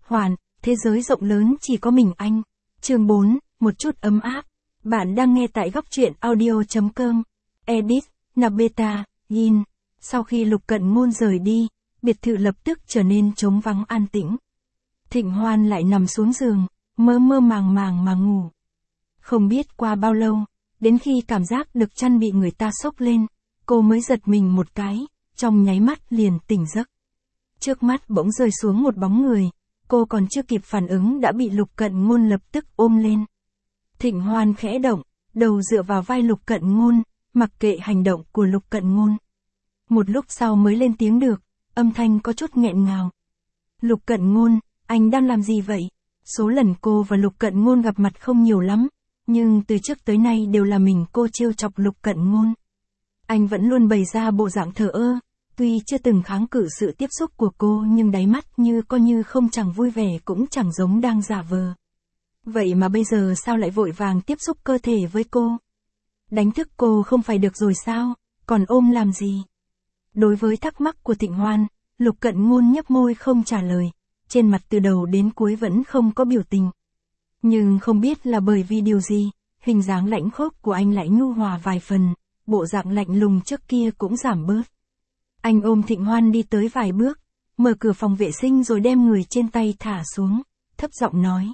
Hoàn, thế giới rộng lớn chỉ có mình anh. Chương 4, một chút ấm áp. Bạn đang nghe tại góc truyện audio.com. Edit, Nabeta, Yin. Sau khi Lục Cận Ngôn rời đi, biệt thự lập tức trở nên trống vắng an tĩnh. Thịnh Hoan lại nằm xuống giường, mơ mơ màng màng mà ngủ. Không biết qua bao lâu, đến khi cảm giác được chăn bị người ta xốc lên, cô mới giật mình một cái, trong nháy mắt liền tỉnh giấc. Trước mắt bỗng rơi xuống một bóng người, cô còn chưa kịp phản ứng đã bị Lục Cận Ngôn lập tức ôm lên. Thịnh Hoan khẽ động, đầu dựa vào vai Lục Cận Ngôn, mặc kệ hành động của Lục Cận Ngôn. Một lúc sau mới lên tiếng được, âm thanh có chút nghẹn ngào. Lục Cận Ngôn, anh đang làm gì vậy? Số lần cô và Lục Cận Ngôn gặp mặt không nhiều lắm, nhưng từ trước tới nay đều là mình cô trêu chọc Lục Cận Ngôn. Anh vẫn luôn bày ra bộ dạng thờ ơ, tuy chưa từng kháng cự sự tiếp xúc của cô nhưng đáy mắt như coi như không, chẳng vui vẻ cũng chẳng giống đang giả vờ. Vậy mà bây giờ sao lại vội vàng tiếp xúc cơ thể với cô? Đánh thức cô không phải được rồi sao, còn ôm làm gì? Đối với thắc mắc của Thịnh Hoan, Lục Cận Ngôn nhếch môi không trả lời, trên mặt từ đầu đến cuối vẫn không có biểu tình. Nhưng không biết là bởi vì điều gì, hình dáng lãnh khốc của anh lại nhu hòa vài phần, bộ dạng lạnh lùng trước kia cũng giảm bớt. Anh ôm Thịnh Hoan đi tới vài bước, mở cửa phòng vệ sinh rồi đem người trên tay thả xuống, thấp giọng nói.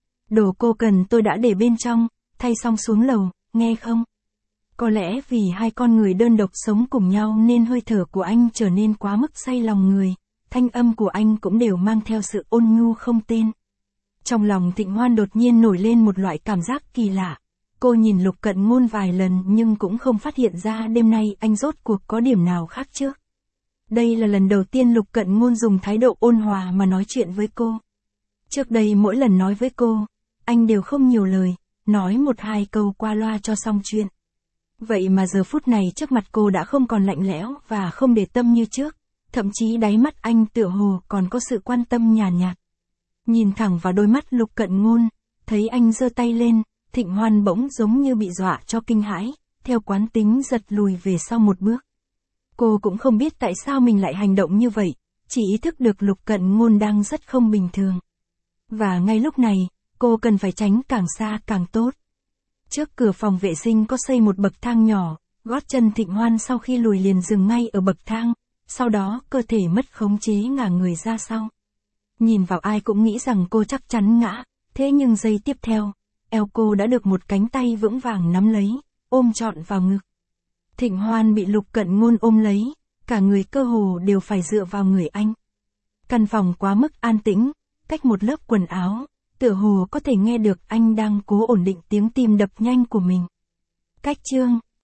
Đồ cô cần tôi đã để bên trong, thay xong xuống lầu, nghe không? Có lẽ vì hai con người đơn độc sống cùng nhau nên hơi thở của anh trở nên quá mức say lòng người, thanh âm của anh cũng đều mang theo sự ôn nhu không tên. Trong lòng Thịnh Hoan đột nhiên nổi lên một loại cảm giác kỳ lạ. Cô nhìn Lục Cận Ngôn vài lần nhưng cũng không phát hiện ra đêm nay anh rốt cuộc có điểm nào khác trước. Đây là lần đầu tiên Lục Cận Ngôn dùng thái độ ôn hòa mà nói chuyện với cô. Trước đây mỗi lần nói với cô, anh đều không nhiều lời, nói một hai câu qua loa cho xong chuyện. Vậy mà giờ phút này trước mặt cô đã không còn lạnh lẽo và không để tâm như trước, thậm chí đáy mắt anh tựa hồ còn có sự quan tâm nhàn nhạt. Nhìn thẳng vào đôi mắt Lục Cận Ngôn, thấy anh giơ tay lên, Thịnh Hoan bỗng giống như bị dọa cho kinh hãi, theo quán tính giật lùi về sau một bước. Cô cũng không biết tại sao mình lại hành động như vậy, chỉ ý thức được Lục Cận Ngôn đang rất không bình thường. Và ngay lúc này, cô cần phải tránh càng xa càng tốt. Trước cửa phòng vệ sinh có xây một bậc thang nhỏ, gót chân Thịnh Hoan sau khi lùi liền dừng ngay ở bậc thang, sau đó cơ thể mất khống chế ngả người ra sau. Nhìn vào ai cũng nghĩ rằng cô chắc chắn ngã, thế nhưng giây tiếp theo, eo cô đã được một cánh tay vững vàng nắm lấy, ôm trọn vào ngực. Thịnh Hoan bị Lục Cận Ngôn ôm lấy, cả người cơ hồ đều phải dựa vào người anh. Căn phòng quá mức an tĩnh, cách một lớp quần áo, tựa hồ có thể nghe được anh đang cố ổn định tiếng tim đập nhanh của mình. Cách chương